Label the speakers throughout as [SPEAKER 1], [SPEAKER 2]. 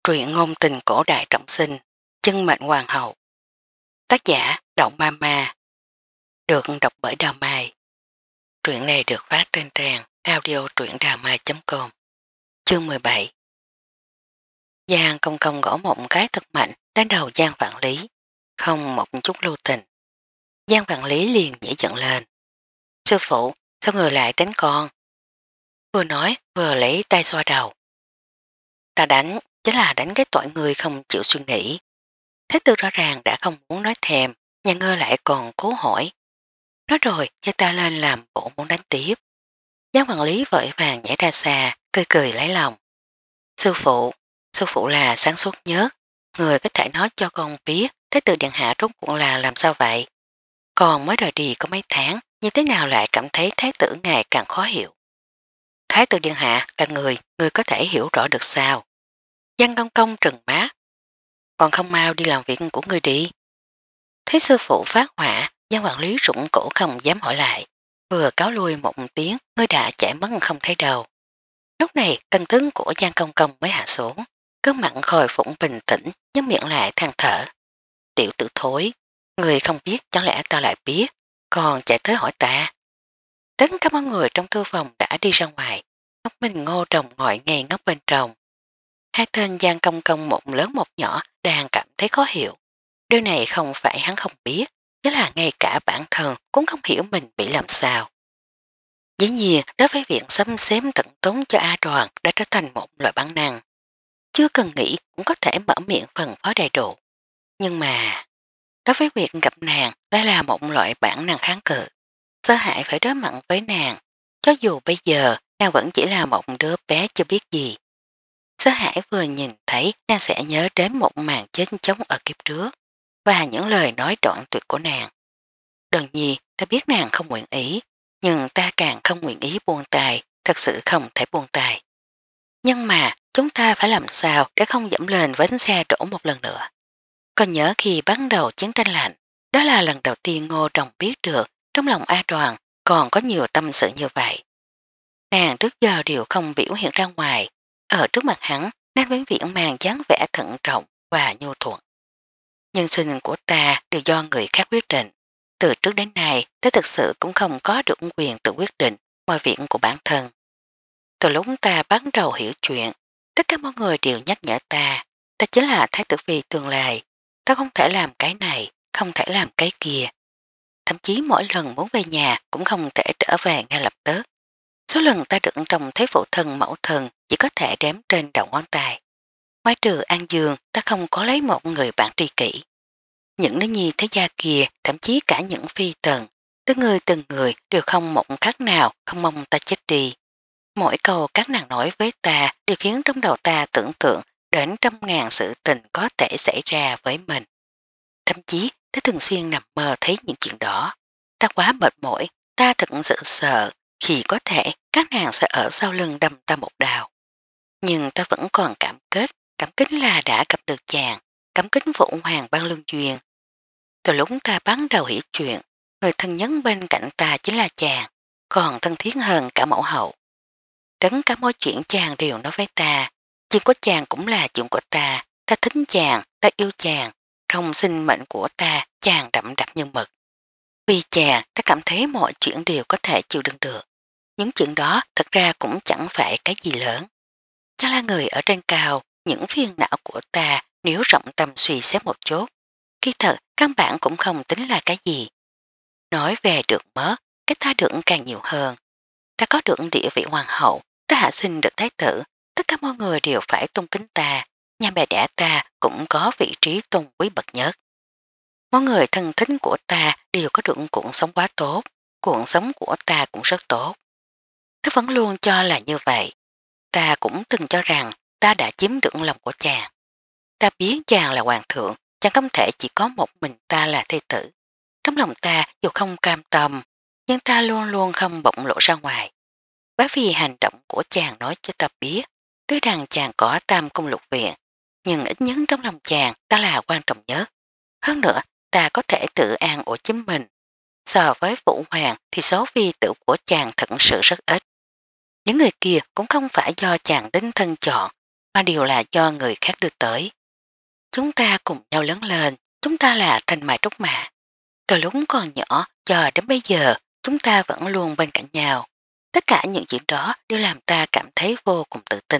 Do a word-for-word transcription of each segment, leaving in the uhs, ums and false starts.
[SPEAKER 1] Truyện ngôn tình cổ đại trọng sinh, chân mệnh hoàng hậu. Tác giả Động Ma Ma. Được đọc bởi Đào Mai. Truyện này được phát trên trang audio truyệnđàmai chấm com. Chương mười bảy. Giang công công gõ một cái thật mạnh đến đầu Giang Vạn Lý, không một chút lưu tình. Giang Vạn Lý liền nhảy giận lên. Sư phụ, sao người lại đánh con? Vừa nói vừa lấy tay xoa đầu. Ta đánh, chính là đánh cái tội người không chịu suy nghĩ. Thế tư rõ ràng đã không muốn nói thèm, nhà ngươi lại còn cố hỏi. Nói rồi cho ta lên làm bộ muốn đánh tiếp. Giang Vạn Lý vội vàng nhảy ra xa, cười cười lấy lòng. Sư phụ, sư phụ là sáng suốt nhất, người có thể nói cho con biết Thái tử điện hạ rốt cuộc là làm sao vậy. Còn mới rời đi có mấy tháng, như thế nào lại cảm thấy thái tử ngày càng khó hiểu. Thái tử điện hạ là người, người có thể hiểu rõ được sao. Giang công công trừng mắt. Còn không mau đi làm việc của người đi. Thấy sư phụ phát hỏa, Giang Vạn Lý rụng cổ không dám hỏi lại. Vừa cáo lui một tiếng, ngươi đã chạy mất không thấy đâu. Lúc này cân tướng của Giang Công Công mới hạ xuống, cứ mặn khôi phụng bình tĩnh, nhắm miệng lại than thở. Tiểu tử thối, người không biết chẳng lẽ ta lại biết, còn chạy tới hỏi ta. Tất cả mọi người trong thư phòng đã đi ra ngoài, Ngọc Minh Ngô Đồng ngồi ngay ngóc bên trong. Hai tên Giang Công Công một lớn một nhỏ đang cảm thấy khó hiểu. Điều này không phải hắn không biết, chứ là ngay cả bản thân cũng không hiểu mình bị làm sao. Dĩ nhiên, đối với việc xâm xếm tận tốn cho A Đoàn đã trở thành một loại bản năng. Chưa cần nghĩ cũng có thể mở miệng phần phó đầy đủ. Nhưng mà, đối với việc gặp nàng đây là một loại bản năng kháng cự. Sợ hãi phải đối mặt với nàng, cho dù bây giờ nàng vẫn chỉ là một đứa bé chưa biết gì. Sợ hãi vừa nhìn thấy nàng sẽ nhớ đến một màn chết chóng ở kiếp trước và những lời nói đoạn tuyệt của nàng. Đương nhiên ta biết nàng không nguyện ý, nhưng ta càng không nguyện ý buông tay, thật sự không thể buông tay. Nhưng mà chúng ta phải làm sao để không dẫm lên bánh xe đổ một lần nữa. Còn nhớ khi bắt đầu chiến tranh lạnh, đó là lần đầu tiên Ngô Đồng biết được trong lòng A Đoàn còn có nhiều tâm sự như vậy. Nàng trước giờ đều không biểu hiện ra ngoài, ở trước mặt hắn nàng vĩnh viễn mang dáng vẻ thận trọng và nhu thuận. Nhân sinh của ta đều do người khác quyết định. Từ trước đến nay ta thực sự cũng không có được quyền tự quyết định mọi việc của bản thân. Từ lúc ta bắt đầu hiểu chuyện, tất cả mọi người đều nhắc nhở ta, ta chính là Thái tử phi tương lai, ta không thể làm cái này, không thể làm cái kia. Thậm chí mỗi lần muốn về nhà cũng không thể trở về ngay lập tức. Số lần ta được trong thế phụ thân mẫu thân chỉ có thể đếm trên đầu ngón tay. Ngoài trừ An Dương ta không có lấy một người bạn tri kỷ. Những nữ nhi thế gia kia, thậm chí cả những phi tần, từng người từng người đều không một khác nào không mong ta chết đi. Mỗi câu các nàng nói với ta đều khiến trong đầu ta tưởng tượng đến trăm ngàn sự tình có thể xảy ra với mình. Thậm chí ta thường xuyên nằm mơ thấy những chuyện đó. Ta quá mệt mỏi, ta thật sự sợ khi có thể các nàng sẽ ở sau lưng đâm ta một đào. Nhưng ta vẫn còn cảm kết, cảm kính là đã gặp được chàng, cảm kính phụ hoàng ban lương duyên. Từ lúc ta bắt đầu hiểu chuyện, người thân nhấn bên cạnh ta chính là chàng, còn thân thiết hơn cả mẫu hậu. Tất cả mọi chuyện chàng đều nói với ta, chuyện của chàng cũng là chuyện của ta, ta thích chàng, ta yêu chàng, trong sinh mệnh của ta chàng đậm đặc như mực. Vì chàng ta cảm thấy mọi chuyện đều có thể chịu đựng được, những chuyện đó thật ra cũng chẳng phải cái gì lớn. Chắc là người ở trên cao, những phiền não của ta nếu rộng tâm suy xét một chút, khi thật căn bản cũng không tính là cái gì. Nói về được mất, cái ta được càng nhiều hơn. Ta có được địa vị hoàng hậu, ta hạ sinh được thái tử, tất cả mọi người đều phải tôn kính ta, nhà bè đẻ ta cũng có vị trí tôn quý bậc nhất. Mọi người thân thích của ta đều có được cuộc sống quá tốt, cuộc sống của ta cũng rất tốt. Ta vẫn luôn cho là như vậy. Ta cũng từng cho rằng ta đã chiếm được lòng của chàng. Ta biết chàng là hoàng thượng, chẳng không thể chỉ có một mình ta là thê tử. Trong lòng ta dù không cam tâm, nhưng ta luôn luôn không bộc lộ ra ngoài. Bởi vì hành động của chàng nói cho ta biết, tuy rằng chàng có tam cung lục viện, nhưng ít nhất trong lòng chàng ta là quan trọng nhất. Hơn nữa, ta có thể tự an ủi chính mình. So với phụ hoàng thì số phi tử của chàng thật sự rất ít. Những người kia cũng không phải do chàng đính thân chọn, mà đều là do người khác đưa tới. Chúng ta cùng nhau lớn lên, chúng ta là thanh mai trúc mã. Từ lúc còn nhỏ cho đến bây giờ, chúng ta vẫn luôn bên cạnh nhau. Tất cả những chuyện đó đều làm ta cảm thấy vô cùng tự tin.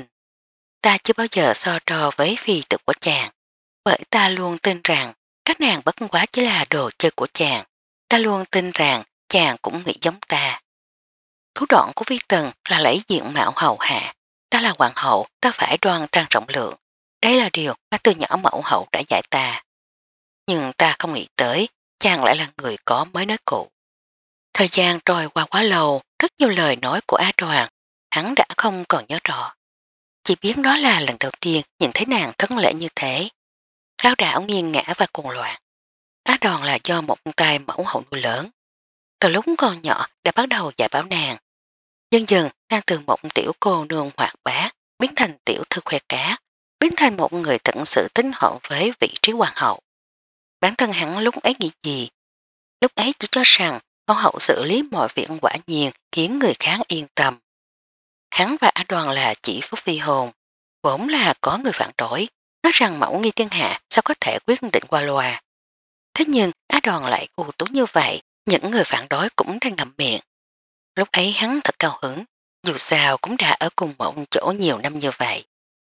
[SPEAKER 1] Ta chưa bao giờ so trò với phi tử của chàng, bởi ta luôn tin rằng các nàng bất quá chỉ là đồ chơi của chàng. Ta luôn tin rằng chàng cũng nghĩ giống ta. Thủ đoạn của phi tần là lấy diện mạo hầu hạ. Ta là hoàng hậu, ta phải đoan trang rộng lượng. Đây là điều mà từ nhỏ mẫu hậu đã dạy ta. Nhưng ta không nghĩ tới, chàng lại là người có mới nói cũ. Thời gian trôi qua quá lâu, rất nhiều lời nói của Á Đoàn, hắn đã không còn nhớ rõ. Chỉ biết đó là lần đầu tiên nhìn thấy nàng thấn lễ như thế. Lao đảo nghiêng ngã và cuồng loạn. Á Đoàn là do một tay mẫu hậu nuôi lớn. Từ lúc còn nhỏ đã bắt đầu dạy bảo nàng. Dần dần nàng từ một tiểu cô nương hoạt bát, biến thành tiểu thư khoe cá, biến thành một người tận sự tín hộ với vị trí hoàng hậu. Bản thân hắn lúc ấy nghĩ gì? Lúc ấy chỉ cho rằng hoàng hậu xử lý mọi việc quả nhiên khiến người khác yên tâm. Hắn và Á Đoàn là chỉ phúc phi hồn, vốn là có người phản đối, nói rằng mẫu nghi thiên hạ sao có thể quyết định qua loa. Thế nhưng Á Đoàn lại ưu tú như vậy, những người phản đối cũng đang ngậm miệng. Lúc ấy hắn thật cao hứng, dù sao cũng đã ở cùng một chỗ nhiều năm như vậy.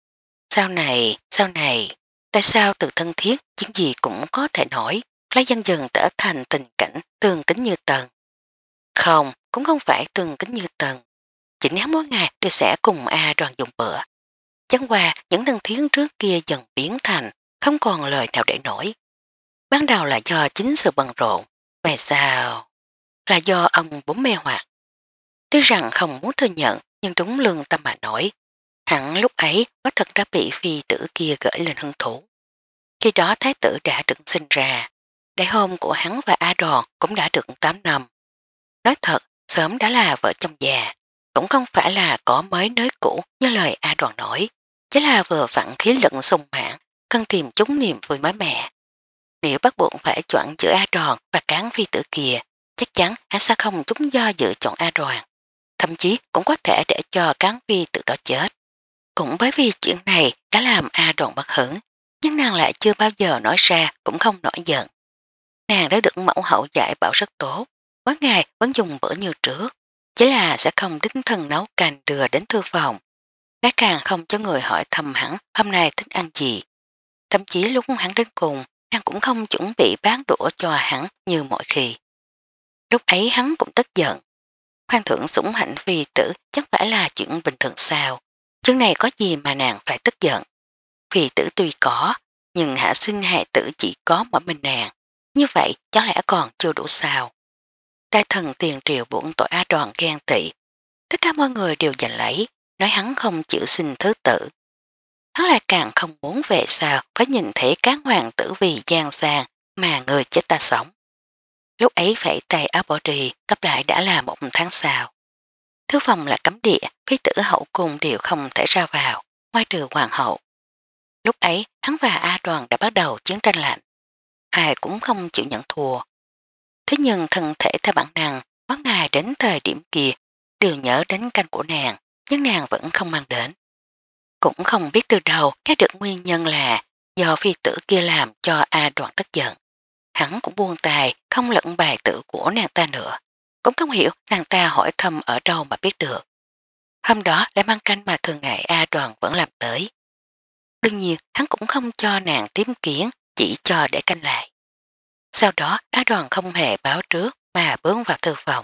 [SPEAKER 1] Sau này, sau này, tại sao từ thân thiết chuyện gì cũng có thể nổi, lại dần dần trở thành tình cảnh tương kính như tần. Không, cũng không phải tương kính như tần. Chỉ nếu mỗi ngày đều sẽ cùng A Đoàn dùng bữa. Chẳng qua những thân thiến trước kia dần biến thành không còn lời nào để nổi. Ban đầu là do chính sự bận rộn, về sao? Là do ông bố mê hoặc. Tuy rằng không muốn thừa nhận nhưng đúng lương tâm mà nổi. Hẳn lúc ấy có thật đã bị phi tử kia gửi lên hứng thủ. Khi đó thái tử đã được sinh ra. Đại hôn của hắn và A Đòn cũng đã được tám năm. Nói thật, sớm đã là vợ chồng già. Cũng không phải là có mới nới cũ như lời A Đoàn nói. Chỉ là vừa vặn khí lực sung mãn, cần tìm chúng niềm vui mới mẻ. Nếu bắt buộc phải chọn giữa A Đoàn và cán phi tử kia, chắc chắn hắn sẽ không chúng do dự chọn A Đoàn. Thậm chí cũng có thể để cho cán phi tử đó chết. Cũng bởi vì chuyện này đã làm A Đoàn bất hứng, nhưng nàng lại chưa bao giờ nói ra cũng không nổi giận. Nàng đã được mẫu hậu dạy bảo rất tốt, mỗi ngày vẫn dùng bữa như trước, chỉ là sẽ không đính thân nấu canh đưa đến thư phòng. Đã càng không cho người hỏi thăm hắn hôm nay thích ăn gì. Thậm chí lúc hắn đến cùng, nàng cũng không chuẩn bị bán đũa cho hắn như mọi khi. Lúc ấy hắn cũng tức giận. Hoàng thượng sủng hạnh phi tử chắc phải là chuyện bình thường sao. Chuyện này có gì mà nàng phải tức giận. Phi tử tuy có, nhưng hạ sinh hại tử chỉ có mỗi mình nàng. Như vậy có lẽ còn chưa đủ sao. Đại thần tiền triều buộc tội A Đoàn ghen tị. Tất cả mọi người đều giành lấy, nói hắn không chịu sinh thứ tử. Hắn lại càng không muốn về sao phải nhìn thấy các hoàng tử vì gian sang mà người chết ta sống. Lúc ấy phải tay áo bỏ đi, cấp lại đã là một tháng sau. Thứ phòng là cấm địa, phi tử hậu cung đều không thể ra vào, ngoài trừ hoàng hậu. Lúc ấy hắn và A Đoàn đã bắt đầu chiến tranh lạnh. Ai cũng không chịu nhận thua. Thế nhưng thân thể theo bản năng, mỗi ngày đến thời điểm kia đều nhớ đến canh của nàng, nhưng nàng vẫn không mang đến. Cũng không biết từ đầu cái được nguyên nhân là do phi tử kia làm cho A Đoàn tức giận. Hắn cũng buông tài không lẫn bài tử của nàng ta nữa. Cũng không hiểu nàng ta hỏi thăm ở đâu mà biết được. Hôm đó lại mang canh mà thường ngày A Đoàn vẫn làm tới. Đương nhiên hắn cũng không cho nàng tím kiến, chỉ cho để canh lại. Sau đó A Đoàn không hề báo trước mà bước vào thư phòng.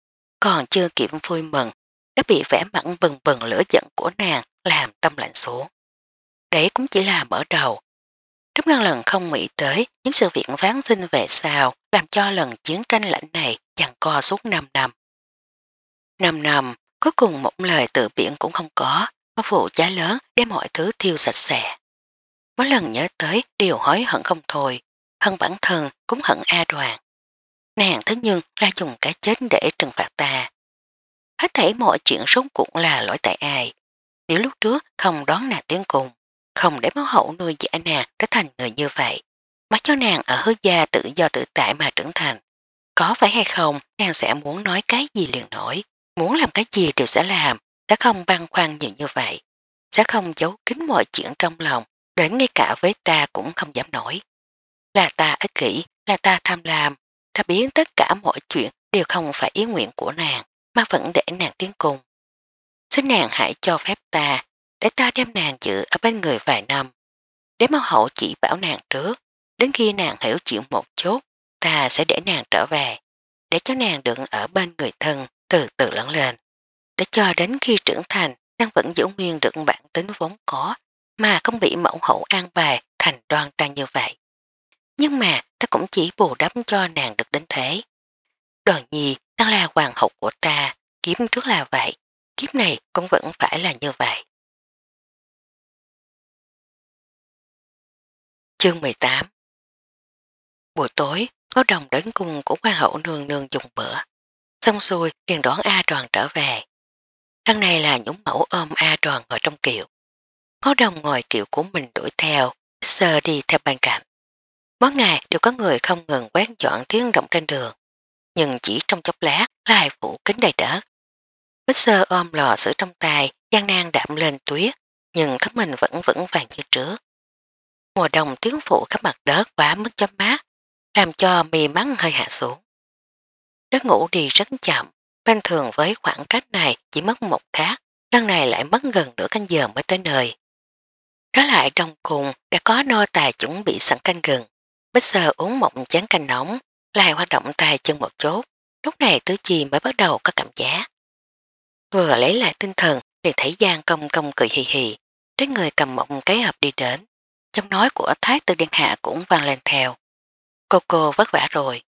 [SPEAKER 1] Còn chưa kịp vui mừng, đã bị vẻ mặn bừng bừng lửa giận của nàng làm tâm lạnh xuống. Đấy cũng chỉ là mở đầu. Rất ngăn lần không nghĩ tới những sự việc ván sinh về sau làm cho lần chiến tranh lãnh này giằng co suốt năm năm. năm năm, cuối cùng một lời từ biển cũng không có, một vụ cháy lớn để mọi thứ thiêu sạch sẽ. Mỗi lần nhớ tới điều hối hận không thôi, hận bản thân cũng hận A Đoàn. Nàng thế nhưng là dùng cái chết để trừng phạt ta. Hết thảy mọi chuyện sống cũng là lỗi tại ai. Nếu lúc trước không đón nàng tiến cùng, không để máu hậu nuôi dạy nàng trở thành người như vậy, mà cho nàng ở hứa gia tự do tự tại mà trưởng thành. Có phải hay không nàng sẽ muốn nói cái gì liền nổi, muốn làm cái gì đều sẽ làm, đã không băn khoăn nhiều như vậy. sẽ không giấu kín mọi chuyện trong lòng, đến ngay cả với ta cũng không dám nổi. Là ta ích kỷ, là ta tham lam, ta biến tất cả mọi chuyện đều không phải ý nguyện của nàng, mà vẫn để nàng tiến cùng. Xin nàng hãy cho phép ta, để ta đem nàng giữ ở bên người vài năm. Để máu hậu chỉ bảo nàng trước, đến khi nàng hiểu chịu một chút, ta sẽ để nàng trở về, để cho nàng được ở bên người thân từ từ lớn lên. Để cho đến khi trưởng thành, nàng vẫn giữ nguyên được bản tính vốn có, mà không bị mẫu hậu an bài thành đoan trang như vậy. Nhưng mà ta cũng chỉ bù đắp cho nàng được đến thế. Đoàn nhi đang là hoàng hậu của ta, kiếp trước là vậy, kiếp này cũng vẫn phải là như vậy. Chương mười tám. Buổi tối, có đồng đến cùng của hoàng hậu nương nương dùng bữa. Xong xuôi liền đón A Đoàn trở về. Lần này là nhúng mẫu ôm A Đoàn ngồi trong kiệu. Có đồng ngồi kiệu của mình đuổi theo, sơ đi theo bên cạnh. Mỗi ngày đều có người không ngừng quét dọn tiếng động trên đường. Nhưng chỉ trong chốc lát lại phủ kính đầy đất. Bích sơ ôm lò sữa trong tay, gian nan đạm lên tuyết, nhưng thân mình vẫn vững vàng như trước. Mùa đông tiếng phụ khắp mặt đất quá mức chấm mát, làm cho mì mắn hơi hạ xuống. Đất ngủ đi rất chậm, bên thường với khoảng cách này chỉ mất một khát, lần này lại mất gần nửa canh giờ mới tới nơi. Đó lại trong cùng đã có nô tài chuẩn bị sẵn canh gừng. Bích sơ uống một chén canh nóng, lại hoạt động tay chân một chút, lúc này tứ chi mới bắt đầu có cảm giác. Vừa lấy lại tinh thần liền thấy Giang Công Công cười hì hì, đến người cầm một cái hộp đi đến. Trong nói của Thái tử Điện Hạ cũng vang lên theo. Cô cô vất vả rồi.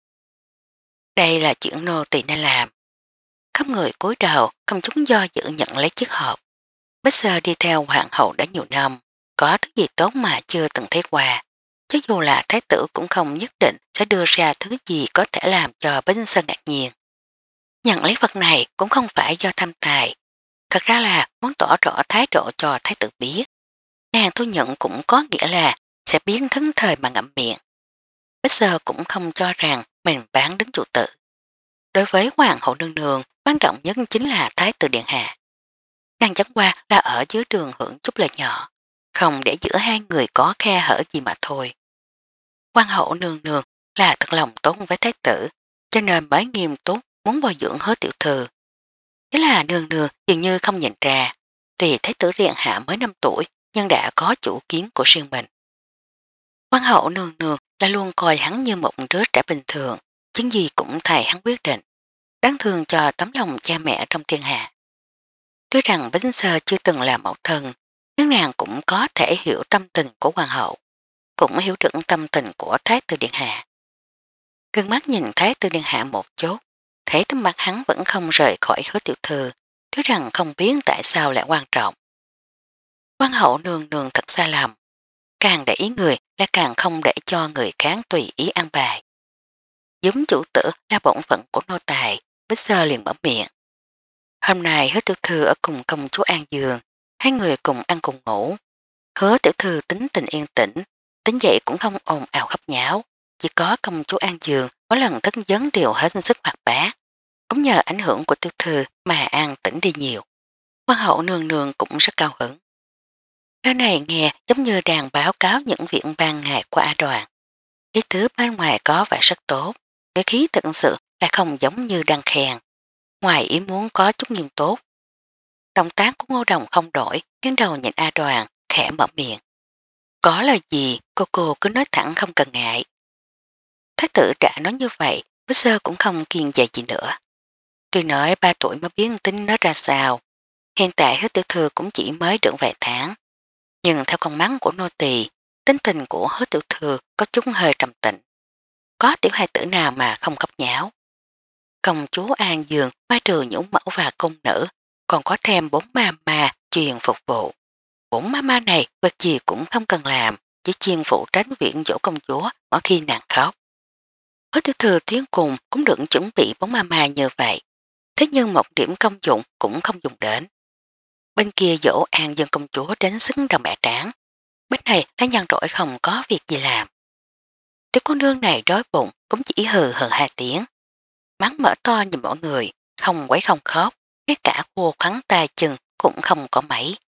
[SPEAKER 1] Đây là chuyện nô tỳ nên làm. Khắp người cúi đầu, công chúng do dự nhận lấy chiếc hộp. Bích sơ đi theo hoàng hậu đã nhiều năm, có thứ gì tốt mà chưa từng thấy qua. Chứ dù là thái tử cũng không nhất định sẽ đưa ra thứ gì có thể làm cho Bích sơ ngạc nhiên. Nhận lấy vật này cũng không phải do tham tài. Thật ra là muốn tỏ rõ thái độ cho thái tử biết. Nàng thu nhận cũng có nghĩa là sẽ biến thấn thời mà ngậm miệng. Bích sơ cũng không cho rằng mình bán đứng chủ tử. Đối với hoàng hậu nương nương, quan trọng nhất chính là thái tử điện hạ. Nàng chẳng qua là ở dưới đường hưởng chút lời nhỏ, không để giữa hai người có khe hở gì mà thôi. Hoàng hậu nương nương là thật lòng tốt với thái tử, cho nên mới nghiêm túc muốn bồi dưỡng Hứa tiểu thư. Thế là nương nương dường như không nhìn ra, tuy thái tử điện hạ mới năm tuổi nhưng đã có chủ kiến của riêng mình. Hoàng hậu nương nương là luôn coi hắn như một đứa trẻ bình thường, chứng gì cũng thầy hắn quyết định, đáng thương cho tấm lòng cha mẹ trong thiên hạ. Tuy rằng Bính Sơ chưa từng là mẫu thân, nhưng nàng cũng có thể hiểu tâm tình của hoàng hậu, cũng hiểu được tâm tình của Thái tử điện hạ. Cưng mắt nhìn Thái tử điện hạ một chút, thấy tấm mặt hắn vẫn không rời khỏi Hứa tiểu thư, tuy rằng không biết tại sao lại quan trọng. Hoàng hậu nương nương thật sai lầm, càng để ý người là càng không để cho người khác tùy ý ăn bài. Giống chủ tử là bổn phận của nô tài, Bích Sơ liền mở miệng. Hôm nay Hứa tiểu thư ở cùng công chúa An Dương, hai người cùng ăn cùng ngủ. Hứa tiểu thư tính tình yên tĩnh, tính dậy cũng không ồn ào khắp nháo, chỉ có công chúa An Dương có lần thất vấn đều hết sức hoạt bát. Cũng nhờ ảnh hưởng của tiểu thư mà an tĩnh đi nhiều. Hoàng hậu nương nương cũng rất cao hứng. Lời này nghe giống như đang báo cáo những viện ban ngày của A Đoàn. Ý tứ bên ngoài có vẻ rất tốt, cái khí thực sự là không giống như đang khen. Ngoài ý muốn có chút nghiêm tốt. Động tác của Ngô Đồng không đổi, nghiêng đầu nhìn A Đoàn, khẽ mở miệng. Có lời gì, cô cô cứ nói thẳng không cần ngại. Thái tử đã nói như vậy, Bích Sơ cũng không kiên dè gì nữa. Tuy nói ba tuổi mới biến tính nó ra sao, hiện tại Hứa tiểu thư cũng chỉ mới được vài tháng. Nhưng theo con mắt của nô tỳ, tính tình của Hứa tiểu thư có chút hơi trầm tĩnh. Có tiểu hài tử nào mà không khóc nháo. Công chúa An Dương mai trừ những mẫu và công nữ, còn có thêm bốn ma ma truyền phục vụ. Bốn ma ma này vật gì cũng không cần làm, chỉ chuyên phụ tránh viện dỗ công chúa mỗi khi nàng khóc. Hứa tiểu thư tiếng cùng cũng được chuẩn bị bốn ma ma như vậy, thế nhưng một điểm công dụng cũng không dùng đến. Bên kia dỗ An Dương công chúa đến xứng đồng bẻ tráng, bên này đã nhăn rỗi không có việc gì làm. Tiểu cô nương này đói bụng cũng chỉ hừ hừ hai tiếng. Mắt mở to nhìn mọi người, không quấy không khóc, ngay cả khô khoắn tay chân cũng không có mấy.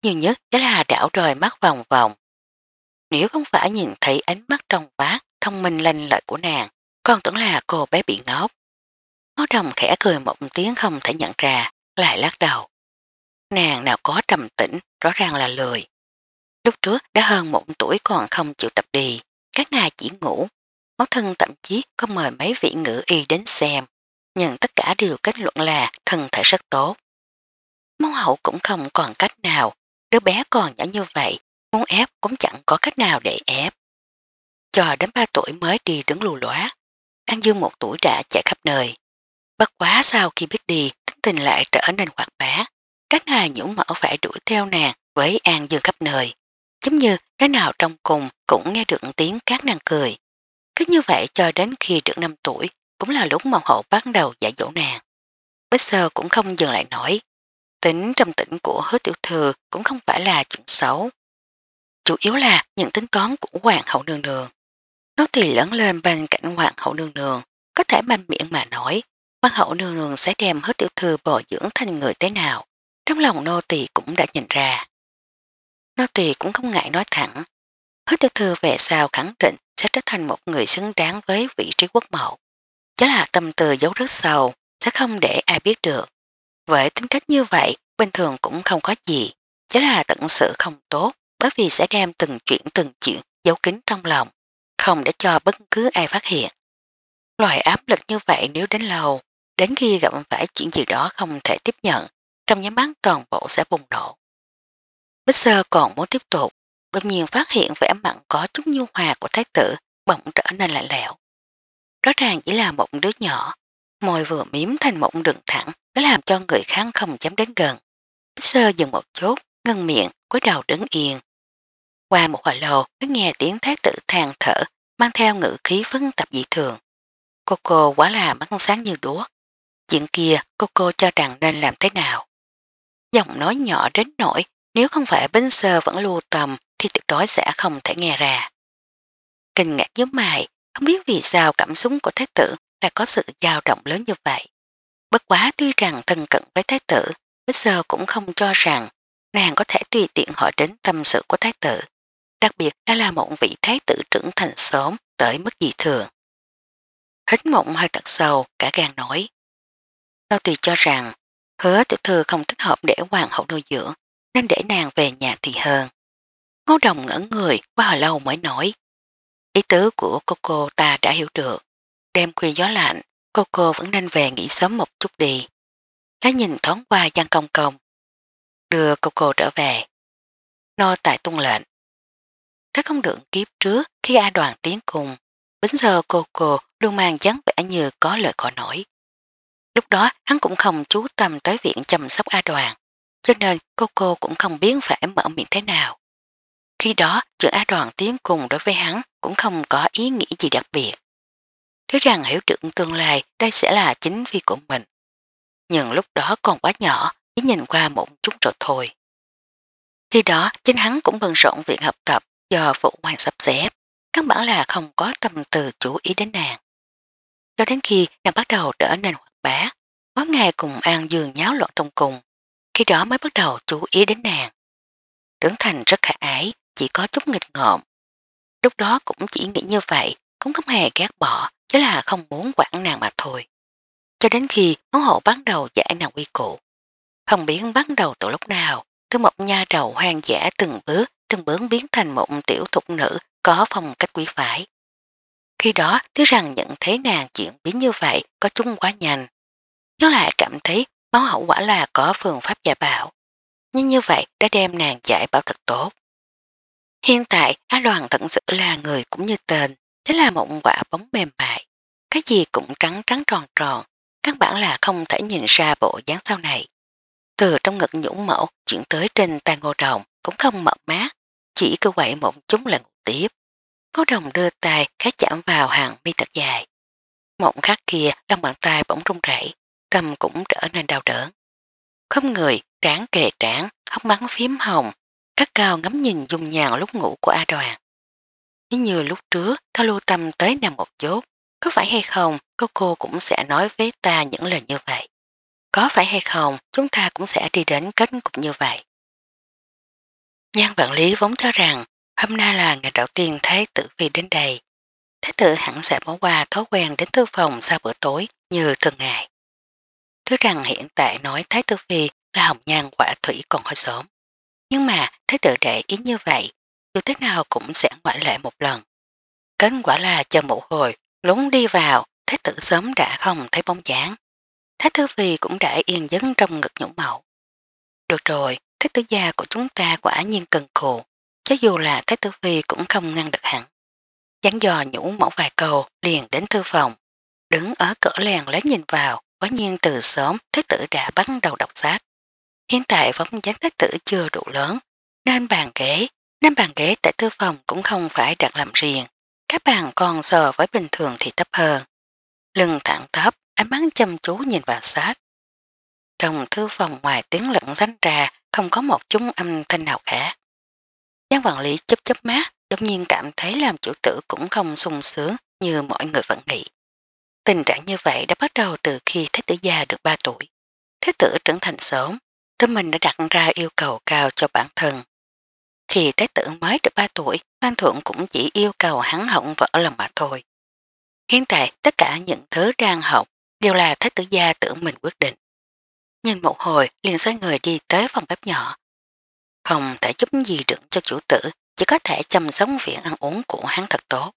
[SPEAKER 1] nhiều nhất chỉ là đảo đôi mắt vòng vòng. Nếu không phải nhìn thấy ánh mắt trong vát, thông minh lanh lợi của nàng, con tưởng là cô bé bị ngốc. Ngô Đồng khẽ cười một tiếng không thể nhận ra, lại lắc đầu. Nàng nào có trầm tĩnh, rõ ràng là lười. Lúc trước đã hơn một tuổi còn không chịu tập đi, các ngày chỉ ngủ. Mẫu thân thậm chí có mời mấy vị ngữ y đến xem, nhưng tất cả đều kết luận là thân thể rất tốt. Mẫu hậu cũng không còn cách nào, đứa bé còn nhỏ như vậy, muốn ép cũng chẳng có cách nào để ép. Cho đến ba tuổi mới đi đứng lù lóa, An Dương một tuổi đã chạy khắp nơi. Bất quá sau khi biết đi, tính tình lại trở nên hoạt bá. Các ngài nhũng mẫu phải đuổi theo nàng với An Dương khắp nơi. Giống như cái nào trong cùng cũng nghe được tiếng các nàng cười. Cứ như vậy cho đến khi được năm tuổi, cũng là lúc mẫu hậu bắt đầu dạy dỗ nàng. Bích Sơ cũng không dừng lại nổi. Tính trầm tĩnh của Hứa tiểu thư cũng không phải là chuyện xấu. Chủ yếu là những tính toán của hoàng hậu nương nương. Nó thì lớn lên bên cạnh hoàng hậu nương nương, có thể mạnh miệng mà nói, hoàng hậu nương nương sẽ đem Hứa tiểu thư bồi dưỡng thành người thế nào. Trong lòng nô tỳ cũng đã nhìn ra. Nô tỳ cũng không ngại nói thẳng. Hứa tiểu thư về sau khẳng định sẽ trở thành một người xứng đáng với vị trí quốc mẫu. Chứ là tâm tư giấu rất sâu, sẽ không để ai biết được. Với tính cách như vậy, bình thường cũng không có gì, chỉ là tận sự không tốt, bởi vì sẽ đem từng chuyện từng chuyện giấu kín trong lòng, không để cho bất cứ ai phát hiện. Loại áp lực như vậy nếu đến lâu, đến khi gặp phải chuyện gì đó không thể tiếp nhận, trong nháy mắt toàn bộ sẽ bùng nổ. Bích Sơ còn muốn tiếp tục, đột nhiên phát hiện vẻ mặn có chút nhu hòa của thái tử bỗng trở nên lạnh lẽo. Rõ ràng chỉ là một đứa nhỏ, môi vừa miếm thành một đường thẳng đã làm cho người khác không dám đến gần. Bích Sơ dừng một chút, ngân miệng, cúi đầu đứng yên. Qua một hồi lâu mới nghe tiếng thái tử than thở, mang theo ngữ khí phức tạp dị thường. Cô cô quá là mắt sáng như đuốc. Chuyện kia cô cô cho rằng nên làm thế nào? Giọng nói nhỏ đến nỗi nếu không phải Bích Sơ vẫn lưu tâm thì tuyệt đối sẽ không thể nghe ra. Kinh ngạc giống mày, không biết vì sao cảm xúc của thái tử lại có sự dao động lớn như vậy. Bất quá tuy rằng thân cận với thái tử, Bích Sơ cũng không cho rằng nàng có thể tùy tiện hỏi đến tâm sự của thái tử, đặc biệt đã là một vị thái tử trưởng thành sớm tới mức dị thường. Hít mộng hơi thật sâu, cả gan nói. Nô tỳ cho rằng Hứa tiểu thư không thích hợp để hoàng hậu nuôi dưỡng, nên để nàng về nhà thì hơn. Ngô Đồng ngẩn người qua hồi lâu mới nói. Ý tứ của cô cô ta đã hiểu được. Đêm khuya gió lạnh, cô cô vẫn nên về nghỉ sớm một chút đi. Lá nhìn thoáng qua Giang Công Công. Đưa cô cô trở về. Nô tại tuân lệnh. Rất không được kiếp trước khi A Đoàn tiến cùng. Bính giờ cô cô luôn mang dáng vẻ như có lời khỏi nổi. Lúc đó hắn cũng không chú tâm tới viện chăm sóc A Đoàn, cho nên cô cô cũng không biết phải mở miệng thế nào. Khi đó chuyện A Đoàn tiến cùng đối với hắn cũng không có ý nghĩ gì đặc biệt. Thế rằng hiểu được tương lai đây sẽ là chính phi của mình. Nhưng lúc đó còn quá nhỏ, chỉ nhìn qua một chút rồi thôi. Khi đó chính hắn cũng bận rộn việc học tập do phụ hoàng sắp xếp, căn bản là không có tâm tư chú ý đến nàng. Cho đến khi nàng bắt đầu trở nên hoạt bá, có ngày cùng An Dương nháo loạn trong cùng, khi đó mới bắt đầu chú ý đến nàng. Trưởng thành rất khả ái, chỉ có chút nghịch ngợm. Lúc đó cũng chỉ nghĩ như vậy, cũng không hề ghét bỏ, chỉ là không muốn quản nàng mà thôi. Cho đến khi món hộ bắt đầu giải nàng quy củ. Không biết bắt đầu từ lúc nào, từ một nha đầu hoang dã từng bước, từng bước biến thành một tiểu thục nữ có phong cách quý phái. Khi đó tiếc rằng nhận thấy nàng chuyện biến như vậy có chung quá nhanh. Nhớ lại cảm thấy máu hậu quả là có phương pháp giả bảo. Nhưng như vậy đã đem nàng giải bảo thật tốt. Hiện tại Á Đoàn thật sự là người cũng như tên, chính là một quả bóng mềm mại. Cái gì cũng trắng trắng tròn tròn, căn bản là không thể nhìn ra bộ dáng sau này. Từ trong ngực nhũ mẫu chuyển tới trên tay Ngô Đồng cũng không mở mát, chỉ cứ quậy một chút là ngủ tiếp. Ngô Đồng đưa tay khá chạm vào hàng mi thật dài. Một khắc kia lòng bàn tay bỗng run rẩy, tâm cũng trở nên đau đớn. Không người, trán kề trán, hốc mắt phím hồng, cắt cao ngắm nhìn dung nhàn lúc ngủ của A Đoàn. Nếu như lúc trước ta lưu tâm tới nằm một chốt, có phải hay không cô cô cũng sẽ nói với ta những lời như vậy. Có phải hay không chúng ta cũng sẽ đi đến kết cục như vậy. Giang Vạn Lý vốn cho rằng hôm nay là ngày đầu tiên Thái tử Phi đến đây. Thái tử hẳn sẽ bỏ qua thói quen đến thư phòng sau bữa tối như thường ngày. Thứ rằng hiện tại nói Thái tử Phi là hồng nhan quả thủy còn hơi sớm. Nhưng mà Thái tử để ý như vậy, dù thế nào cũng sẽ ngoại lệ một lần. Kết quả là chờ một hồi, lúng đi vào, Thái tử sớm đã không thấy bóng dáng. Thái tử Phi cũng đã yên dấn trong ngực nhũ mẫu. Được rồi, Thái tử gia của chúng ta quả nhiên cần cù, cho dù là Thái tử Phi cũng không ngăn được hẳn. Gián dò nhũ mẫu vài câu liền đến thư phòng, đứng ở cửa lèn lấy nhìn vào, quả nhiên từ sớm Thái tử đã bắt đầu đọc sách. Hiện tại vóng dáng Thái tử chưa đủ lớn, nên bàn ghế, nên bàn ghế tại thư phòng cũng không phải đặt làm riêng, các bàn còn so với bình thường thì thấp hơn. Lưng thẳng thấp, ánh mắt chăm chú nhìn vào sách. Trong thư phòng ngoài tiếng lẫn ránh ra không có một chút âm thanh nào khác. Giang Vạn Lý chớp chớp mắt, đột nhiên cảm thấy làm chủ tử cũng không sung sướng như mọi người vẫn nghĩ. Tình trạng như vậy đã bắt đầu từ khi Thái tử già được ba tuổi. Thái tử trưởng thành sớm, tự mình đã đặt ra yêu cầu cao cho bản thân. Khi Thái tử mới được ba tuổi, Phan Thuận cũng chỉ yêu cầu hắn hỏng vỡ lòng mà thôi. Hiện tại tất cả những thứ đang học đều là Thái tử gia tự mình quyết định. Nhìn một hồi liền xoay người đi tới phòng bếp nhỏ. Không thể giúp gì được cho chủ tử, chỉ có thể chăm sóc việc ăn uống của hắn thật tốt.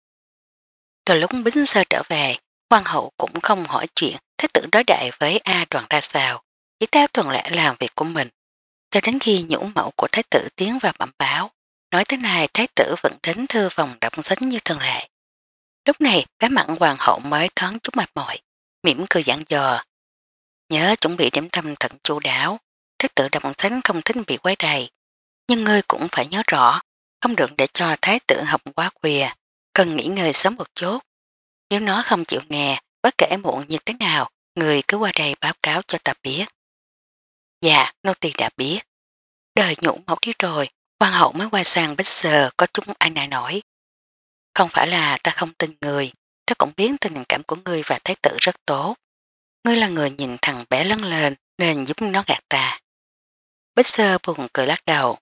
[SPEAKER 1] Từ lúc Bính Sơ trở về, hoàng hậu cũng không hỏi chuyện Thái tử đối đại với A Đoàn ra sao, chỉ theo tuần lệ làm việc của mình. Cho đến khi nhũ mẫu của Thái tử tiến vào bẩm báo, nói tới này Thái tử vẫn đến thư phòng đọc sách như thường lệ. Lúc này bé mặn hoàng hậu mới thoáng chút mệt mỏi, mỉm cười dặn dò. Nhớ chuẩn bị điểm tâm thật chu đáo, Thái tử đọc sách không thích bị quấy rầy, nhưng ngươi cũng phải nhớ rõ, không được để cho Thái tử học quá khuya, cần nghỉ ngơi sớm một chút. Nếu nó không chịu nghe, bất kể muộn như thế nào, người cứ qua đây báo cáo cho ta biết. Dạ, nô tỳ đã biết. Đời nhũ mẫu đi rồi, hoàng hậu mới qua sang Bích Sờ có chúng ai nại nổi. Không phải là ta không tin người, ta cũng biết tình cảm của ngươi và thái tử rất tốt. Ngươi là người nhìn thằng bé lớn lên nên giúp nó gạt ta. Bích Sơ buồn cười lắc đầu.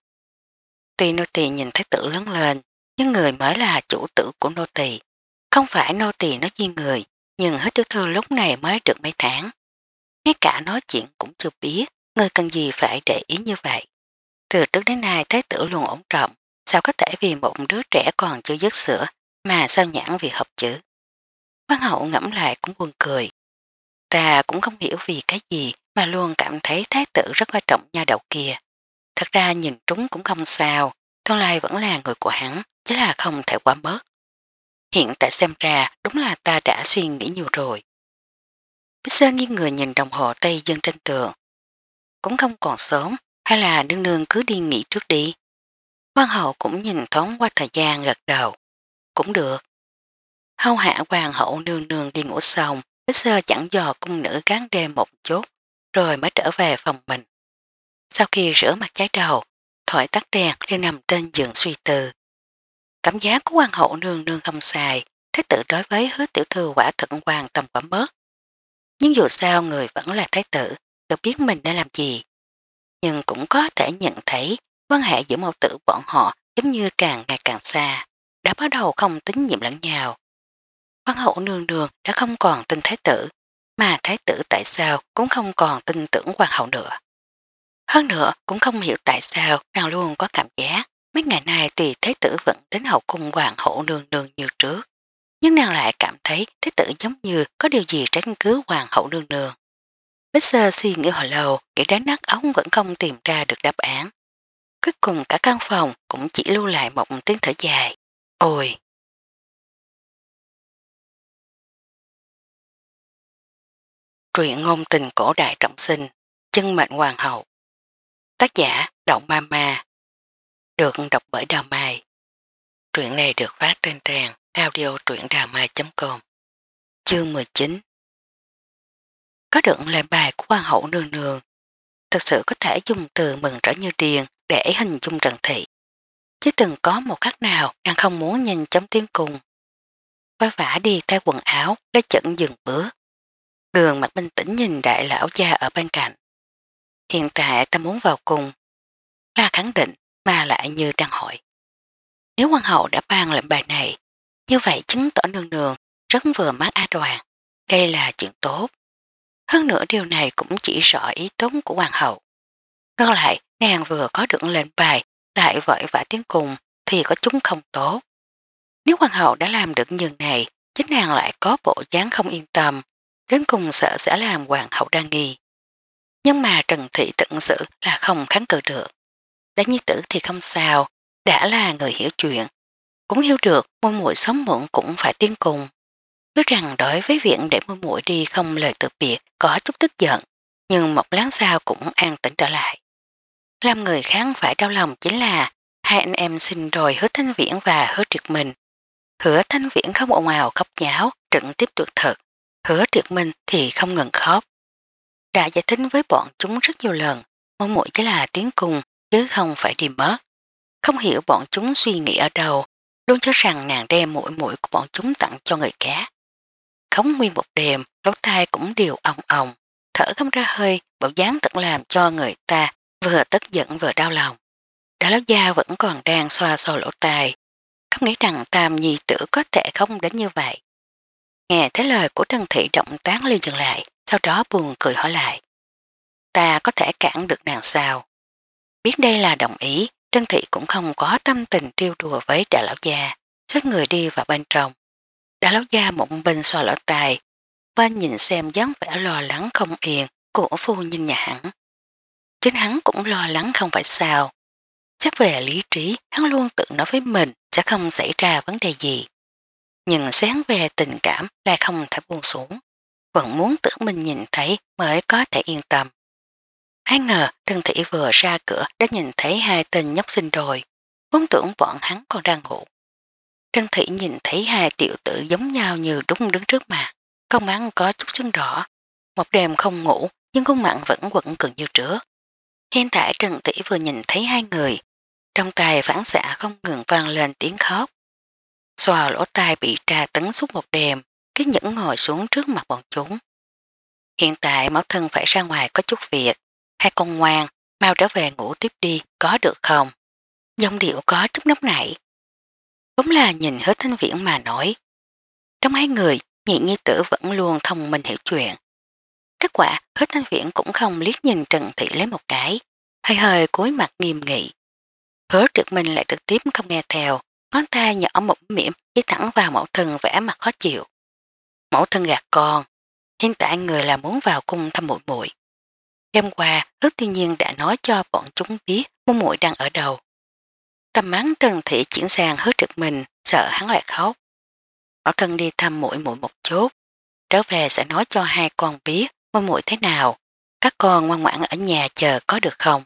[SPEAKER 1] Tuy nô tỳ nhìn thái tử lớn lên, nhưng người mới là chủ tử của nô tỳ. Không phải nô tỳ nói chi người, nhưng hết tiểu thư lúc này mới được mấy tháng. Ngay cả nói chuyện cũng chưa biết, người cần gì phải để ý như vậy. Từ trước đến nay thái tử luôn ổn trọng, sao có thể vì một đứa trẻ còn chưa dứt sữa mà sao nhãn việc học chữ. Văn hậu ngẫm lại cũng buồn cười. Ta cũng không hiểu vì cái gì mà luôn cảm thấy thái tử rất quan trọng nha đầu kia. Thật ra nhìn trúng cũng không sao, tương lai vẫn là người của hắn, chứ là không thể quá mất. Hiện tại xem ra đúng là ta đã suy nghĩ nhiều rồi. Bích Sơn nghiêng người nhìn đồng hồ Tây Dương trên tường. Cũng không còn sớm, hay là nương nương cứ đi nghỉ trước đi. Hoàng hậu cũng nhìn thoáng qua thời gian gật đầu. Cũng được. Hâu hạ hoàng hậu nương nương đi ngủ xong, Bích Sơ chẳng dò cung nữ gán đêm một chút, rồi mới trở về phòng mình. Sau khi rửa mặt trái đầu, thoại tắt đèn liền nằm trên giường suy tư. Cảm giác của hoàng hậu nương nương không xài, thái tử đối với hứa tiểu thư quả thật quan tâm quá mất. Nhưng dù sao người vẫn là thái tử, được biết mình đã làm gì. Nhưng cũng có thể nhận thấy quan hệ giữa mẫu tử bọn họ giống như càng ngày càng xa, đã bắt đầu không tín nhiệm lẫn nhau. Văn hậu nương nương đã không còn tin thái tử, mà thái tử tại sao cũng không còn tin tưởng hoàng hậu nữa. Hơn nữa cũng không hiểu tại sao nàng luôn có cảm giác mấy ngày nay tùy thái tử vẫn đến hậu cung hoàng hậu nương nương như trước. Nhưng nàng lại cảm thấy thái tử giống như có điều gì tránh cứ hoàng hậu nương nương. Bích Sơ suy nghĩ hồi lâu, nghĩ đến nát ống vẫn không tìm ra được đáp án. Cuối cùng cả căn phòng cũng chỉ lưu lại một tiếng thở dài. Ôi! Truyện ngôn tình cổ đại trọng sinh, chân mệnh hoàng hậu. Tác giả Động Mama. Được đọc bởi Đào Mai. Truyện này được phát trên trang audio truyệnđàmai chấm com. Chương mười chín. Có được lời bài của hoàng hậu nương nương, thực sự có thể dùng từ mừng rỡ như điên để hình dung Trần Thị. Chứ từng có một khắc nào nàng không muốn nhanh chóng tiến cùng. Vã vã đi thay quần áo, lấy chẩn dừng bước. Đường mặt bình tĩnh nhìn đại lão gia ở bên cạnh. Hiện tại ta muốn vào cùng. Là khẳng định, mà lại như đang hỏi. Nếu hoàng hậu đã ban lệnh bài này, như vậy chứng tỏ nương nương rất vừa mắt A Đoàn. Đây là chuyện tốt. Hơn nữa điều này cũng chỉ rõ ý tốt của hoàng hậu. Ngược lại, nàng vừa có được lệnh bài lại vội vã tiến cùng thì có chúng không tốt. Nếu hoàng hậu đã làm được như này, chính nàng lại có bộ dáng không yên tâm, đến cùng sợ sẽ làm hoàng hậu đa nghi. Nhưng mà Trần Thị tận sự là không kháng cự được. Đã nhi tử thì không sao, đã là người hiểu chuyện, cũng hiểu được môn muội sống muộn cũng phải tiến cùng. Biết rằng đối với viện để môn muội đi không lời từ biệt có chút tức giận, nhưng một lát sau cũng an tĩnh trở lại. Làm người khác phải đau lòng chính là hai anh em sinh đôi Hứa Thanh Viễn và Hứa Triệt Minh. Hứa Thanh Viễn không ồn ào khóc nháo, trực tiếp tuyệt thực. Hứa Triệt Minh thì không ngừng khóc. Đã giải thích với bọn chúng rất nhiều lần, mong muội chỉ là tiến cùng chứ không phải đi mất. Không hiểu bọn chúng suy nghĩ ở đâu, luôn cho rằng nàng đem mũi mũi của bọn chúng tặng cho người khác. Khống nguyên một đêm, lỗ tai cũng đều ong ong, thở không ra hơi, bộ dáng thật làm cho người ta vừa tức giận vừa đau lòng. Đã lão gia vẫn còn đang xoa xoa lỗ tai, không nghĩ rằng Tam Nhi tử có thể không đến như vậy. Nghe thấy lời của Trần Thị động tác liền dừng lại, sau đó buồn cười hỏi lại. Ta có thể cản được nàng sao? Biết đây là đồng ý, Trân Thị cũng không có tâm tình trêu đùa với đại lão gia, xách người đi vào bên trong. Đại lão gia mộng bên xoa lỗ tài, và nhìn xem dáng vẻ lo lắng không yên của phu nhân nhà hắn. Chính hắn cũng lo lắng không phải sao. Chắc về lý trí, hắn luôn tự nói với mình sẽ không xảy ra vấn đề gì. Nhưng sáng về tình cảm lại không thể buông xuống. Vẫn muốn tự mình nhìn thấy mới có thể yên tâm. Ai ngờ Trân Thị vừa ra cửa đã nhìn thấy hai tên nhóc sinh đôi, vốn tưởng bọn hắn còn đang ngủ. Trân Thị nhìn thấy hai tiểu tử giống nhau như đúng đứng trước mặt, con mắt có chút sưng đỏ. Một đêm không ngủ nhưng khuôn mặt vẫn quẩn cường như trước. Hiện tại Trân Thị vừa nhìn thấy hai người, trong tay phản xạ không ngừng vang lên tiếng khóc. Xòa lỗ tai bị tra tấn suốt một đêm, cái nhẫn ngồi xuống trước mặt bọn chúng. Hiện tại mẫu thân phải ra ngoài có chút việc, hai con ngoan, mau trở về ngủ tiếp đi, có được không? Dòng điệu có chút nóng nảy. Đúng là nhìn Hứa Thanh Viễn mà nói. Trong hai người, nhị nhi tử vẫn luôn thông minh hiểu chuyện. Kết quả, Hứa Thanh Viễn cũng không liếc nhìn Trần Thị lấy một cái, hơi hơi cúi mặt nghiêm nghị. Hứa Trực Minh lại trực tiếp không nghe theo, ngón tay nhỏ một miệng đi thẳng vào mẫu thân vẽ mặt khó chịu. Mẫu thân gạt con, hiện tại người là muốn vào cung thăm muội muội. Đêm qua, Hứa Thiên Nhiên đã nói cho bọn chúng biết muội muội đang ở đâu. Tầm mắng Trần Thị chuyển sang Hứa Trực Minh, sợ hắn lại khóc. Bảo thân đi thăm muội muội một chút, trở về sẽ nói cho hai con biết muội muội thế nào. Các con ngoan ngoãn ở nhà chờ có được không?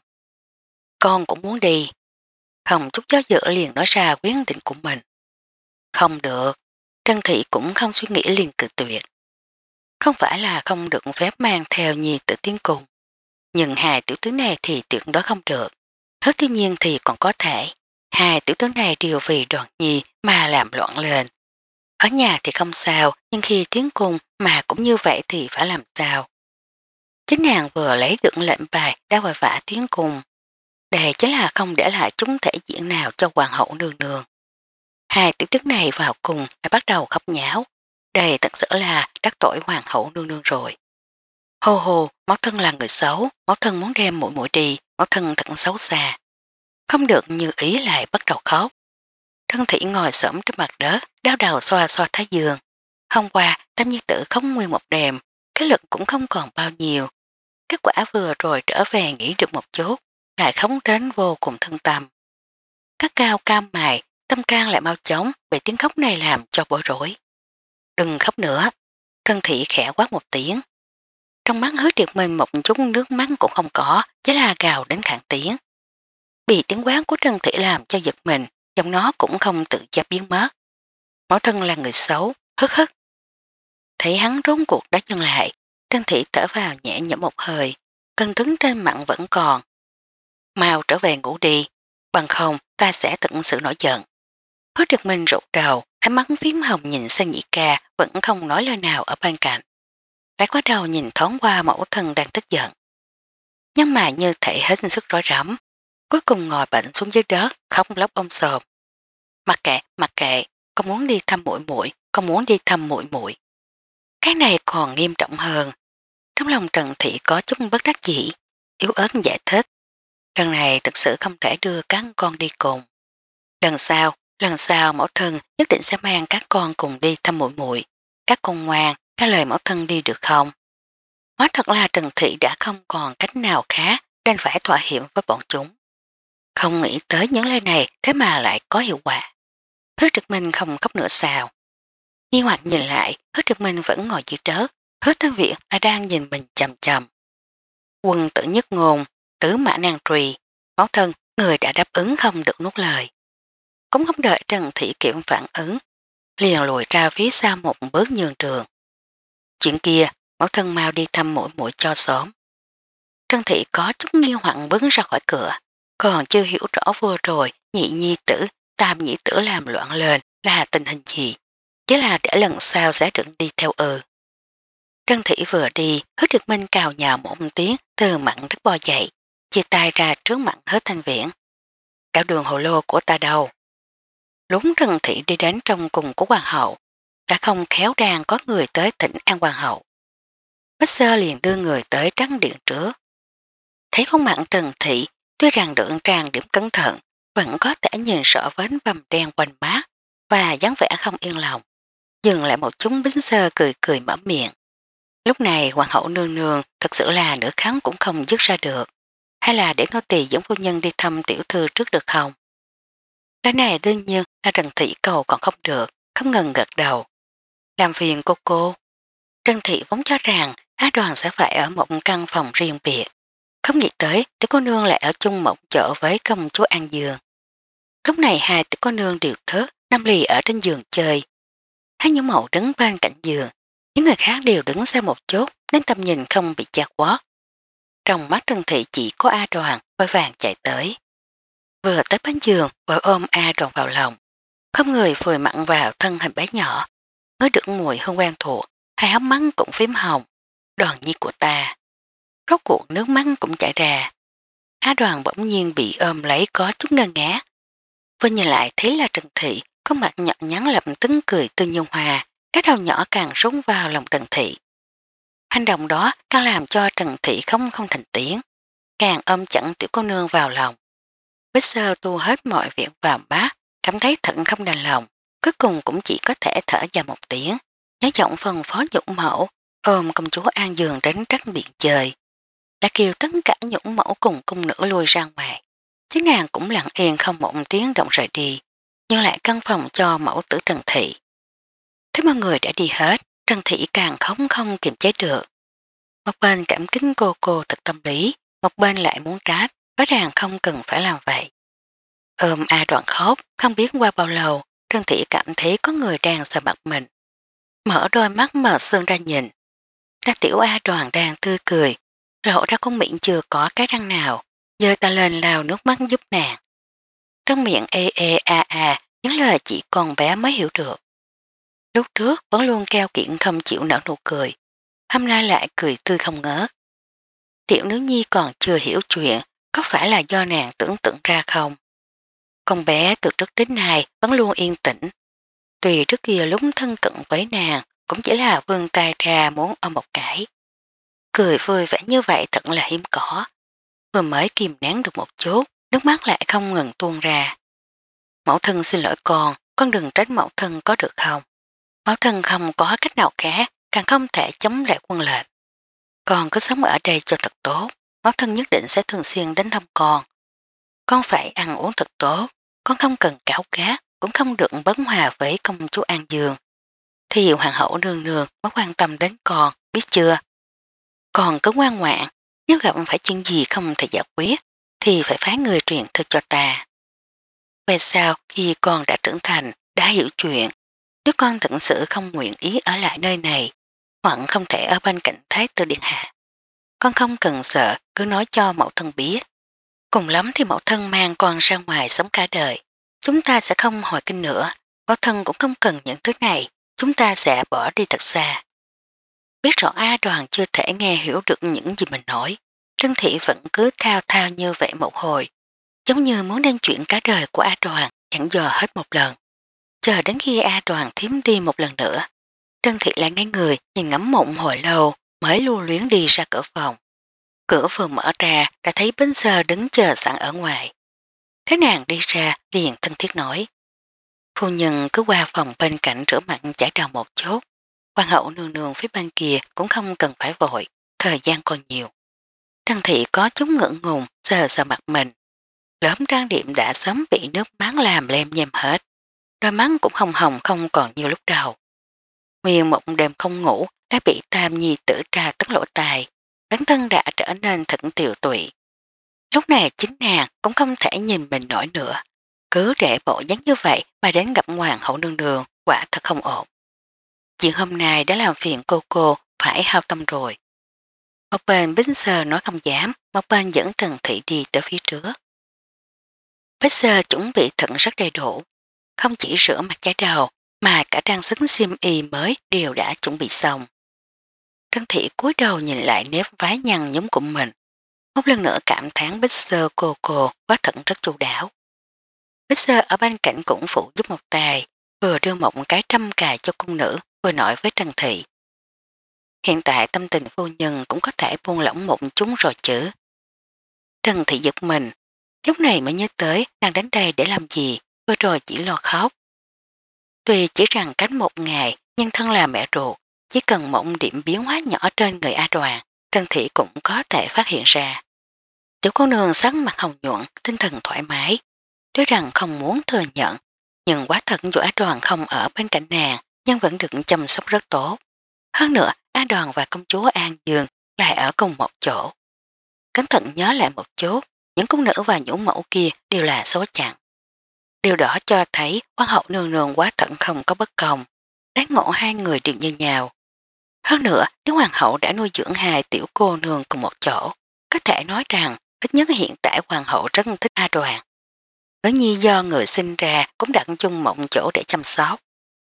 [SPEAKER 1] Con cũng muốn đi. Không chút gió dự liền nói ra quyết định của mình. Không được. Trân Thị cũng không suy nghĩ liền cự tuyệt. Không phải là không được phép mang theo nhi tử tiến cùng. Nhưng hai tiểu tướng này thì tuyệt đối không được. Hứa Thiên Nhiên thì còn có thể. Hai tiểu tướng này đều vì đoàn nhi mà làm loạn lên. Ở nhà thì không sao, nhưng khi tiến cung mà cũng như vậy thì phải làm sao? Chính nàng vừa lấy được lệnh bài đã vội vã tiến cung. Đây chính là không để lại chúng thể diện nào cho hoàng hậu nương nương. Hai tiểu tướng này vào cùng đã bắt đầu khóc nháo. Đây thật sự là đắc tội hoàng hậu nương nương rồi. Hồ hồ, mẫu thân là người xấu, mẫu thân muốn đem mũi mũi đi, mẫu thân thật xấu xa. Không được như ý lại bắt đầu khóc. Thân thị ngồi xổm trên mặt đất, đau đầu xoa xoa thái dương. Hôm qua, Tam Nhi tử không nguyên một đêm, cái lực cũng không còn bao nhiêu. Kết quả vừa rồi trở về nghỉ được một chút, lại khống đến vô cùng thân tâm. Các cao cam mài, tâm can lại mau chóng, bị tiếng khóc này làm cho bối rối. Đừng khóc nữa, Trân Thị khẽ quát một tiếng. Trong mắt Hứa Triệt Minh một chút nước mắt cũng không có, chỉ là gào đến khản tiếng. Bị tiếng quát của Trân Thị làm cho giật mình, trong nó cũng không tự giác biến mất. Mẫu thân là người xấu, hức hức. Thấy hắn rốn cuộc đã dừng lại, Trân Thị thở vào nhẹ nhõm một hơi, cân cứng trên mặn vẫn còn. Mau trở về ngủ đi, bằng không ta sẽ thật sự nổi giận. Hứa Trực Minh rụt đầu, ánh mắt phím hồng nhìn sang nhị ca vẫn không nói lời nào ở bên cạnh. Lại quá đầu nhìn thoáng qua mẫu thân đang tức giận. Nhưng mà như thể hết sức rối rắm. cuối cùng ngồi bệnh xuống dưới đất, khóc lóc ôm sòm. Mặc kệ, mặc kệ, con muốn đi thăm muội muội, con muốn đi thăm muội muội. Cái này còn nghiêm trọng hơn. Trong lòng Trần Thị có chút bất đắc dĩ, yếu ớt giải thích. Lần này thực sự không thể đưa các con đi cùng. Lần sau, lần sau mẫu thân nhất định sẽ mang các con cùng đi thăm muội muội. Các con ngoan, các lời mẫu thân đi được không? Hóa thật là Trần Thị đã không còn cách nào khác nên phải thỏa hiệp với bọn chúng. Không nghĩ tới những lời này thế mà lại có hiệu quả. Hứa trực minh không khóc nữa sao? Nghi hoặc nhìn lại, hứa trực minh vẫn ngồi dưới đất, hứa thanh viện là đang nhìn mình chầm chầm. Quân tử nhất ngôn, tứ mã nan trùy, máu thân, người đã đáp ứng không được nuốt lời. Cũng không đợi Trần Thị Kiểm phản ứng, liền lùi ra phía sau một bước nhường trường. Chuyện kia, máu thân mau đi thăm mũi mũi cho sớm. Trần Thị có chút nghi hoặc bước ra khỏi cửa, còn chưa hiểu rõ vừa rồi nhị nhi tử, tam nhị tử làm loạn lên là tình hình gì, chỉ là để lần sau sẽ được đi theo ừ. Trân Thị vừa đi, hứa trực minh cào nhào một tiếng từ mặn đất bò dậy, chia tay ra trước mặt hứa thanh viễn. Cả đường hồ lô của ta đâu? Lúc Trần Thị đi đến trong cùng của hoàng hậu, đã không khéo đang có người tới thỉnh an hoàng hậu. Bích Sơ liền đưa người tới trắng điện trước. Thấy khuôn mặt Trần Thị, tuy rằng được trang điểm cẩn thận, vẫn có thể nhìn rõ vết vầm đen quanh má và dáng vẻ không yên lòng. Dừng lại một chút Bích Sơ cười cười mở miệng. Lúc này hoàng hậu nương nương thật sự là nửa kháng cũng không dứt ra được. Hay là để nô tỳ dẫn phu nhân đi thăm tiểu thư trước được không? Cái này đương nhiên là Trần Thị cầu còn không được, không ngừng gật đầu. Làm phiền cô cô. Trần Thị vốn cho rằng Á Đoàn sẽ phải ở một căn phòng riêng biệt. Không nghĩ tới tiểu cô nương lại ở chung một chỗ với công chúa An Dương. Lúc này hai tiểu cô nương đều thớt, nằm lì ở trên giường chơi. Hai những mẫu đứng bên cạnh giường, những người khác đều đứng xa một chút nên tầm nhìn không bị chạc quá. Trong mắt Trần Thị chỉ có A Đoàn vội vàng chạy tới. Vừa tới bên giường vội ôm A Đoàn vào lòng. Không người phùi mặn vào thân hình bé nhỏ. Mới được mùi hương quen thuộc, hai hốc mắt cũng phím hồng. Đoàn nhi của ta. Rốt cuộc nước mắt cũng chảy ra. A Đoàn bỗng nhiên bị ôm lấy có chút ngơ ngá. Vừa nhìn lại thấy là Trần Thị có mặt nhỏ nhắn lập tức cười tư nhung hòa, cái đầu nhỏ càng rúng vào lòng Trần Thị. Hành động đó càng làm cho Trần Thị không không thành tiếng, càng ôm chặn tiểu cô nương vào lòng. Bích Sơ tu hết mọi việc vào bát, cảm thấy thận không đành lòng, cuối cùng cũng chỉ có thể thở ra một tiếng, nhớ giọng phân phó Nhũng Mẫu, ôm công chúa An Dương đến trắc điện trời. Đã kêu tất cả Nhũng Mẫu cùng cung nữ lui ra ngoài. Chứ nàng cũng lặng yên không một tiếng động rời đi, nhưng lại căn phòng cho mẫu tử Trần Thị. Thế mọi người đã đi hết, Trần Thị càng không không kiềm chế được. Một bên cảm kính cô cô thật tâm lý, một bên lại muốn trách, rõ ràng không cần phải làm vậy. Ôm A Đoàn khóc, không biết qua bao lâu, Trần Thị cảm thấy có người đang sờ mặt mình. Mở đôi mắt mở sương ra nhìn. Đã tiểu A Đoàn đang tươi cười, lộ ra con miệng chưa có cái răng nào, giơ ta lên lao nước mắt giúp nàng. Trong miệng ê ê a a, những lời chỉ con bé mới hiểu được. Lúc trước vẫn luôn keo kiện không chịu nở nụ cười, hôm nay lại cười tươi không ngớ. Tiểu nữ nhi còn chưa hiểu chuyện, có phải là do nàng tưởng tượng ra không? Con bé từ trước đến nay vẫn luôn yên tĩnh. Tùy trước kia lúc thân cận với nàng cũng chỉ là vươn tay ra muốn ôm một cái. Cười vui vẻ như vậy thật là hiếm có. Vừa mới kìm nén được một chút, nước mắt lại không ngừng tuôn ra. Mẫu thân xin lỗi con, con đừng trách mẫu thân có được không? Mẫu thân không có cách nào khác, càng không thể chống lại quân lệnh. Con cứ sống ở đây cho thật tốt, mẫu thân nhất định sẽ thường xuyên đến thăm con. Con phải ăn uống thật tốt, con không cần cáo cát, cũng không được bấn hòa với công chúa An Dương. Thì hoàng hậu nương nương mới quan tâm đến con, biết chưa? Con cứ ngoan ngoãn, nếu gặp phải chuyện gì không thể giải quyết, thì phải phái người truyền thư cho ta. Về sau khi con đã trưởng thành, đã hiểu chuyện, nếu con thật sự không nguyện ý ở lại nơi này, hoặc không thể ở bên cạnh Thái tử điện hạ, con không cần sợ, cứ nói cho mẫu thân biết. Cùng lắm thì mẫu thân mang con ra ngoài sống cả đời. Chúng ta sẽ không hồi kinh nữa, mẫu thân cũng không cần những thứ này, chúng ta sẽ bỏ đi thật xa. Biết rõ A Đoàn chưa thể nghe hiểu được những gì mình nói, Trân Thị vẫn cứ thao thao như vậy một hồi, giống như muốn đem chuyện cả đời của A Đoàn chẳng dò hết một lần. Chờ đến khi A Đoàn thiếm đi một lần nữa, Trân Thị lại ngay người nhìn ngắm mộng hồi lâu mới lưu luyến đi ra cửa phòng. Cửa vừa mở ra đã thấy Bính Sơ đứng chờ sẵn ở ngoài. Thế nàng đi ra liền thân thiết nói. Phu nhân cứ qua phòng bên cạnh rửa mặt chải đầu một chút. Hoàng hậu nương nương phía bên kia cũng không cần phải vội, thời gian còn nhiều. Trân Thị có chút ngưỡng ngùng sờ sờ mặt mình. Lớm trang điểm đã sớm bị nước máng làm lem nhem hết. Đôi mắt cũng hồng hồng không còn như lúc đầu. Nguyên một đêm không ngủ đã bị Tam Nhi tử tra tất lỗ tài, bản thân đã trở nên thận tiều tụy. Lúc này chính nàng cũng không thể nhìn mình nổi nữa. Cứ để bộ dáng như vậy mà đến gặp hoàng hậu nương đường, quả thật không ổn. Chuyện hôm nay đã làm phiền cô cô phải hao tâm rồi. Một bên Bính Sơ nói không dám, một bên dẫn Trần Thị đi tới phía trước. Bính Sơ chuẩn bị thận rất đầy đủ, không chỉ rửa mặt chải đầu mà cả trang sức xiêm y mới đều đã chuẩn bị xong. Trân Thị cúi đầu nhìn lại nếp váy nhăn nhóm của mình, một lần nữa cảm thán Bích Sơ cô cô quá thận rất chu đáo. Bích Sơ ở bên cạnh cũng phụ giúp một tài, vừa đưa một cái trăm cài cho cung nữ, vừa nói với Trân Thị. Hiện tại tâm tình phu nhân cũng có thể buông lỏng một chút rồi chứ. Trân Thị giật mình, lúc này mới nhớ tới nàng đến đây để làm gì, vừa rồi chỉ lo khóc. Tuy chỉ rằng cách một ngày, nhưng thân là mẹ ruột, chỉ cần một điểm biến hóa nhỏ trên người A Đoàn, Trân Thị cũng có thể phát hiện ra. Tiểu cô nương sắc mặt hồng nhuận, tinh thần thoải mái, tuy rằng không muốn thừa nhận, nhưng quá thật dù A Đoàn không ở bên cạnh nàng, nhưng vẫn được chăm sóc rất tốt. Hơn nữa, A Đoàn và công chúa An Dương lại ở cùng một chỗ. Cẩn thận nhớ lại một chút, những cung nữ và nhũ mẫu kia đều là số chặn. Điều đó cho thấy hoàng hậu nương nương quá thận không có bất công, đáng ngộ hai người đều như nhau. Hơn nữa, nếu hoàng hậu đã nuôi dưỡng hai tiểu cô nương cùng một chỗ, có thể nói rằng ít nhất hiện tại hoàng hậu rất thích A Đoàn. Nữ nhi do người sinh ra cũng đặt chung một chỗ để chăm sóc.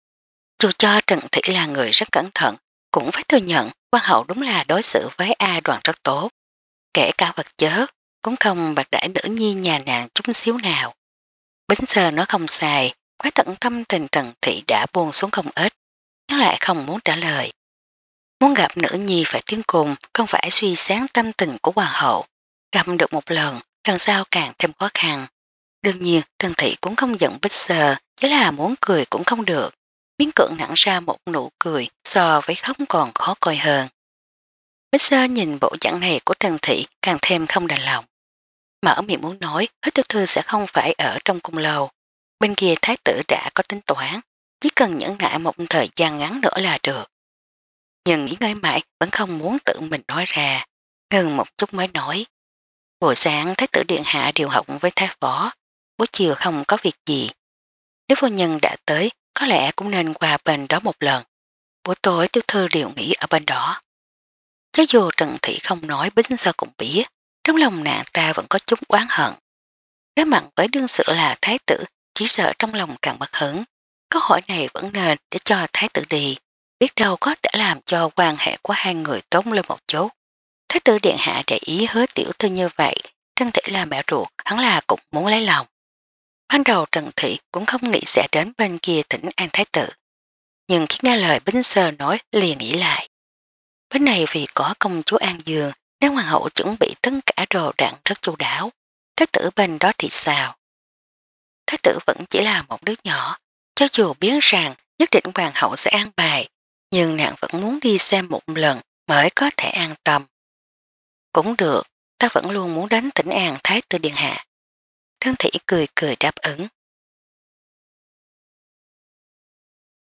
[SPEAKER 1] Dù cho Trần Thị là người rất cẩn thận, cũng phải thừa nhận hoàng hậu đúng là đối xử với A Đoàn rất tốt. Kể cả vật chất, cũng không bạc đãi nữ nhi nhà nàng chút xíu nào. Bính Sơ nói không sai, quá tận tâm tình Trần Thị đã buông xuống không ít, nhưng lại không muốn trả lời. Muốn gặp nữ nhi phải tiến cùng, không phải suy sáng tâm tình của hoàng hậu. Gặp được một lần, lần sau càng thêm khó khăn. Đương nhiên, Trần Thị cũng không giận Bích Sơ, chỉ là muốn cười cũng không được. Biến cưỡng nặng ra một nụ cười so với khóc còn khó coi hơn. Bích Sơ nhìn bộ dạng này của Trần Thị càng thêm không đành lòng. Mở miệng muốn nói, hết tiểu thư sẽ không phải ở trong cung lâu. Bên kia thái tử đã có tính toán, chỉ cần nhẫn nại một thời gian ngắn nữa là được. Nhưng nghĩ ngơi mãi vẫn không muốn tự mình nói ra, ngừng một chút mới nói. Buổi sáng thái tử điện hạ điều học với thái phó, buổi chiều không có việc gì. Nếu phu nhân đã tới, có lẽ cũng nên qua bên đó một lần. Buổi tối tiểu thư đều nghỉ ở bên đó. Cho dù Trần Thị không nói Bính Sơ cũng biết, trong lòng nàng ta vẫn có chút oán hận. Đối mặt với đương sự là thái tử, chỉ sợ trong lòng càng bất hứng. Câu hỏi này vẫn nên để cho thái tử đi, biết đâu có thể làm cho quan hệ của hai người tốt lên một chút. Thái tử điện hạ để ý hứa tiểu thư như vậy, Trân Thị là mẹ ruột, hắn là cũng muốn lấy lòng. Ban đầu Trần Thị cũng không nghĩ sẽ đến bên kia thỉnh an thái tử. Nhưng khi nghe lời Bính Sơ nói liền nghĩ lại. Bên này vì có công chúa An Dương, nên hoàng hậu chuẩn bị tất cả đồ đặn rất chu đáo. Thái tử bên đó thì sao? Thái tử vẫn chỉ là một đứa nhỏ, cho dù biết rằng nhất định hoàng hậu sẽ an bài, nhưng nàng vẫn muốn đi xem một lần mới có thể an tâm. Cũng được, ta vẫn luôn muốn đến tỉnh an thái tử điện hạ. Trân Thị cười cười đáp ứng.